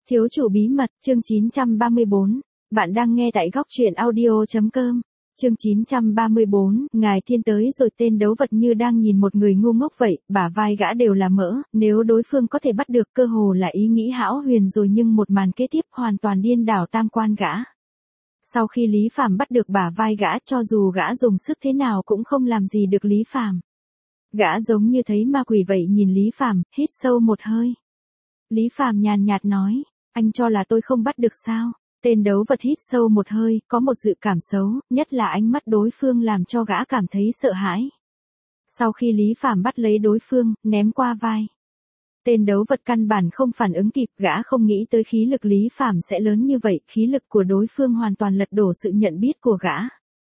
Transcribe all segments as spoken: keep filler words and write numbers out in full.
Thiếu chủ bí mật, chương chín trăm ba mươi bốn. Bạn đang nghe tại góc truyện audio chấm com. Chương chín trăm ba mươi bốn, ngài thiên tới rồi. Tên đấu vật như đang nhìn một người ngu ngốc vậy, bả vai gã đều là mỡ, nếu đối phương có thể bắt được cơ hồ là ý nghĩ hão huyền rồi, nhưng một màn kế tiếp hoàn toàn điên đảo tam quan gã. Sau khi Lý Phàm bắt được bả vai gã, cho dù gã dùng sức thế nào cũng không làm gì được Lý Phàm. Gã giống như thấy ma quỷ vậy nhìn Lý Phàm, hít sâu một hơi. Lý Phàm nhàn nhạt nói, anh cho là tôi không bắt được sao? Tên đấu vật hít sâu một hơi, có một dự cảm xấu, nhất là ánh mắt đối phương làm cho gã cảm thấy sợ hãi. Sau khi Lý Phàm bắt lấy đối phương, ném qua vai. Tên đấu vật căn bản không phản ứng kịp, gã không nghĩ tới khí lực Lý Phàm sẽ lớn như vậy, khí lực của đối phương hoàn toàn lật đổ sự nhận biết của gã.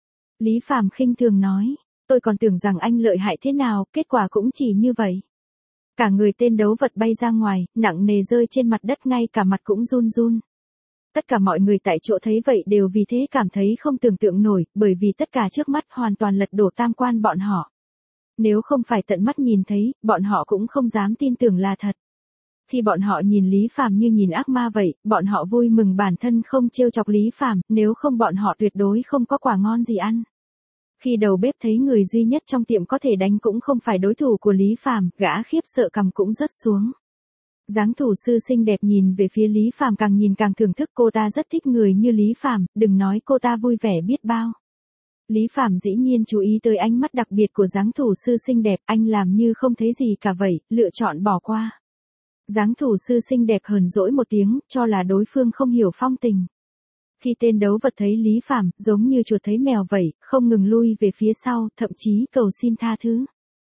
Lý Phàm khinh thường nói, tôi còn tưởng rằng anh lợi hại thế nào, kết quả cũng chỉ như vậy. Cả người tên đấu vật bay ra ngoài, nặng nề rơi trên mặt đất, ngay cả mặt cũng run run. Tất cả mọi người tại chỗ thấy vậy đều vì thế cảm thấy không tưởng tượng nổi, bởi vì tất cả trước mắt hoàn toàn lật đổ tam quan bọn họ. Nếu không phải tận mắt nhìn thấy, bọn họ cũng không dám tin tưởng là thật. Thì bọn họ nhìn Lý Phàm như nhìn ác ma vậy, bọn họ vui mừng bản thân không trêu chọc Lý Phàm, nếu không bọn họ tuyệt đối không có quả ngon gì ăn. Khi đầu bếp thấy người duy nhất trong tiệm có thể đánh cũng không phải đối thủ của Lý Phàm, gã khiếp sợ cằm cũng rớt xuống. Giáng thủ sư xinh đẹp nhìn về phía Lý Phàm, càng nhìn càng thưởng thức, cô ta rất thích người như Lý Phàm, đừng nói cô ta vui vẻ biết bao. Lý Phàm dĩ nhiên chú ý tới ánh mắt đặc biệt của giáng thủ sư xinh đẹp, anh làm như không thấy gì cả vậy, lựa chọn bỏ qua. Giáng thủ sư xinh đẹp hờn dỗi một tiếng, cho là đối phương không hiểu phong tình. Khi tên đấu vật thấy Lý Phàm, giống như chuột thấy mèo vậy, không ngừng lui về phía sau, thậm chí cầu xin tha thứ.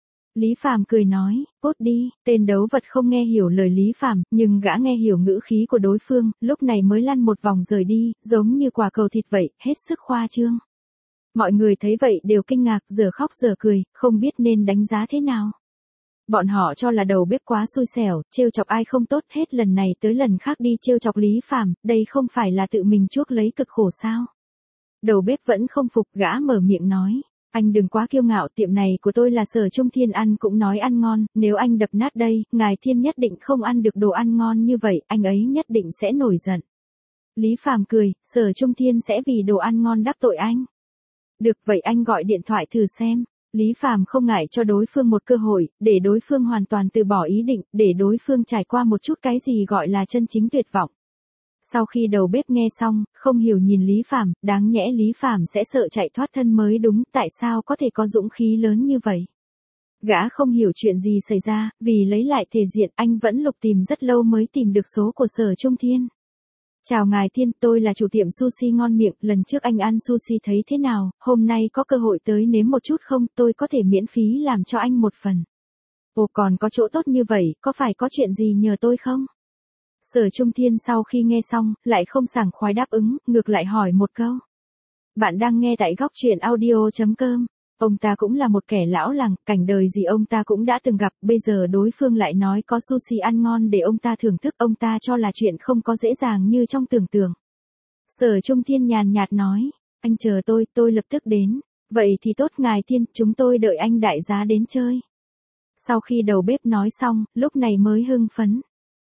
Lý Phàm cười nói, cút đi. Tên đấu vật không nghe hiểu lời Lý Phàm, nhưng gã nghe hiểu ngữ khí của đối phương, lúc này mới lăn một vòng rời đi, giống như quả cầu thịt vậy, hết sức khoa trương. Mọi người thấy vậy đều kinh ngạc, giờ khóc giờ cười, không biết nên đánh giá thế nào. Bọn họ cho là đầu bếp quá xui xẻo, trêu chọc ai không tốt, hết lần này tới lần khác đi trêu chọc Lý Phàm, đây không phải là tự mình chuốc lấy cực khổ sao? Đầu bếp vẫn không phục, gã mở miệng nói, anh đừng quá kiêu ngạo, tiệm này của tôi là Sở Trung Thiên, ăn cũng nói ăn ngon, nếu anh đập nát đây, ngài thiên nhất định không ăn được đồ ăn ngon như vậy, anh ấy nhất định sẽ nổi giận. Lý Phàm cười, Sở Trung Thiên sẽ vì đồ ăn ngon đắc tội anh. Được vậy anh gọi điện thoại thử xem. Lý Phàm không ngại cho đối phương một cơ hội, để đối phương hoàn toàn từ bỏ ý định, để đối phương trải qua một chút cái gì gọi là chân chính tuyệt vọng. Sau khi đầu bếp nghe xong, không hiểu nhìn Lý Phàm, đáng nhẽ Lý Phàm sẽ sợ chạy thoát thân mới đúng, tại sao có thể có dũng khí lớn như vậy? Gã không hiểu chuyện gì xảy ra, vì lấy lại thể diện, anh vẫn lục tìm rất lâu mới tìm được số của Sở Trung Thiên. Chào ngài Thiên, tôi là chủ tiệm sushi ngon miệng, lần trước anh ăn sushi thấy thế nào, hôm nay có cơ hội tới nếm một chút không, tôi có thể miễn phí làm cho anh một phần. Ồ, còn có chỗ tốt như vậy, có phải có chuyện gì nhờ tôi không? Sở Trung Thiên sau khi nghe xong, lại không sảng khoái đáp ứng, ngược lại hỏi một câu. Bạn đang nghe tại góc truyện audio chấm com. Ông ta cũng là một kẻ lão làng, cảnh đời gì ông ta cũng đã từng gặp, bây giờ đối phương lại nói có sushi ăn ngon để ông ta thưởng thức, ông ta cho là chuyện không có dễ dàng như trong tưởng tượng. Sở Trung Thiên nhàn nhạt nói, anh chờ tôi, tôi lập tức đến. Vậy thì tốt ngài Thiên, chúng tôi đợi anh đại giá đến chơi. Sau khi đầu bếp nói xong, lúc này mới hưng phấn.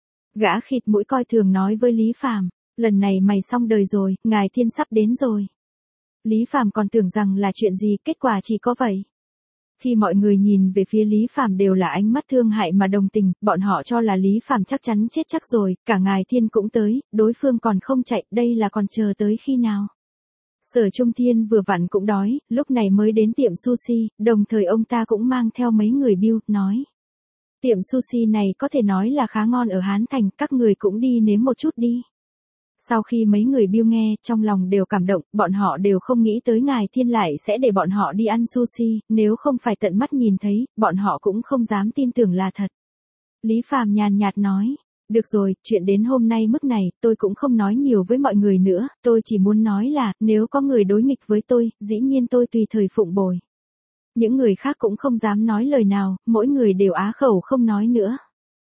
Gã khịt mũi coi thường nói với Lý Phàm, lần này mày xong đời rồi, ngài Thiên sắp đến rồi. Lý Phàm còn tưởng rằng là chuyện gì, kết quả chỉ có vậy. Khi mọi người nhìn về phía Lý Phàm đều là ánh mắt thương hại mà đồng tình, bọn họ cho là Lý Phàm chắc chắn chết chắc rồi, cả ngài Thiên cũng tới, đối phương còn không chạy, đây là còn chờ tới khi nào? Sở Trung Thiên vừa vặn cũng đói, lúc này mới đến tiệm sushi, đồng thời ông ta cũng mang theo mấy người bill, nói. Tiệm sushi này có thể nói là khá ngon ở Hán Thành, các người cũng đi nếm một chút đi. Sau khi mấy người bill nghe, trong lòng đều cảm động, bọn họ đều không nghĩ tới ngài Thiên lại sẽ để bọn họ đi ăn sushi, nếu không phải tận mắt nhìn thấy, bọn họ cũng không dám tin tưởng là thật. Lý Phàm nhàn nhạt nói, được rồi, chuyện đến hôm nay mức này, tôi cũng không nói nhiều với mọi người nữa, tôi chỉ muốn nói là, nếu có người đối nghịch với tôi, dĩ nhiên tôi tùy thời phụng bồi. Những người khác cũng không dám nói lời nào, mỗi người đều á khẩu không nói nữa.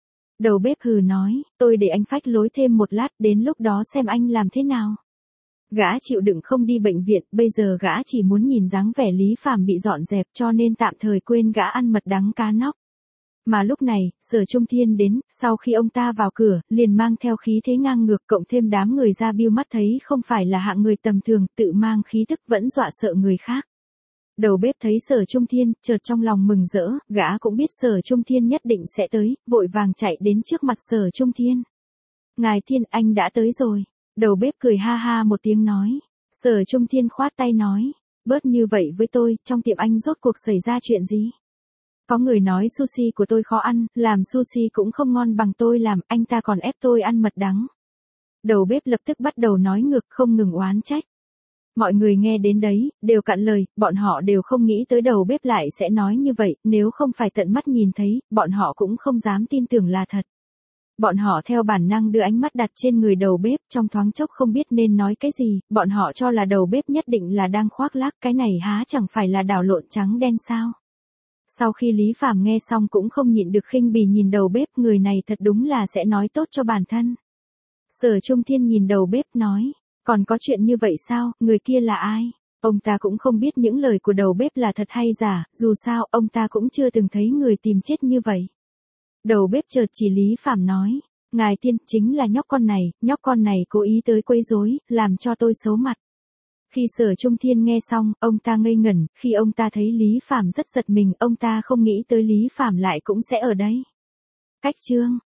Đầu bếp hừ nói, tôi để anh phách lối thêm một lát, đến lúc đó xem anh làm thế nào. Gã chịu đựng không đi bệnh viện, bây giờ gã chỉ muốn nhìn dáng vẻ Lý Phàm bị dọn dẹp cho nên tạm thời quên gã ăn mật đắng cá nóc. Mà lúc này, Sở Trung Thiên đến, sau khi ông ta vào cửa, liền mang theo khí thế ngang ngược cộng thêm đám người ra biêu mắt thấy không phải là hạng người tầm thường, tự mang khí tức vẫn dọa sợ người khác. Đầu bếp thấy Sở Trung Thiên, chợt trong lòng mừng rỡ, gã cũng biết Sở Trung Thiên nhất định sẽ tới, vội vàng chạy đến trước mặt Sở Trung Thiên. Ngài Thiên, anh đã tới rồi. Đầu bếp cười ha ha một tiếng nói. Sở Trung Thiên khoát tay nói, bớt như vậy với tôi, trong tiệm anh rốt cuộc xảy ra chuyện gì? Có người nói sushi của tôi khó ăn, làm sushi cũng không ngon bằng tôi làm, anh ta còn ép tôi ăn mật đắng. Đầu bếp lập tức bắt đầu nói ngược không ngừng oán trách. Mọi người nghe đến đấy, đều cạn lời, bọn họ đều không nghĩ tới đầu bếp lại sẽ nói như vậy, nếu không phải tận mắt nhìn thấy, bọn họ cũng không dám tin tưởng là thật. Bọn họ theo bản năng đưa ánh mắt đặt trên người đầu bếp, trong thoáng chốc không biết nên nói cái gì, bọn họ cho là đầu bếp nhất định là đang khoác lác, cái này há chẳng phải là đảo lộn trắng đen sao. Sau khi Lý Phàm nghe xong cũng không nhịn được khinh bỉ nhìn đầu bếp, người này thật đúng là sẽ nói tốt cho bản thân. Sở Trung Thiên nhìn đầu bếp nói, còn có chuyện như vậy sao, người kia là ai? Ông ta cũng không biết những lời của đầu bếp là thật hay giả, dù sao ông ta cũng chưa từng thấy người tìm chết như vậy. Đầu bếp chợt chỉ Lý Phàm nói, ngài Thiên, chính là nhóc con này, nhóc con này cố ý tới quấy rối, làm cho tôi xấu mặt. Khi Sở Trung Thiên nghe xong, ông ta ngây ngẩn, khi ông ta thấy Lý Phàm rất giật mình, ông ta không nghĩ tới Lý Phàm lại cũng sẽ ở đây. Cách chương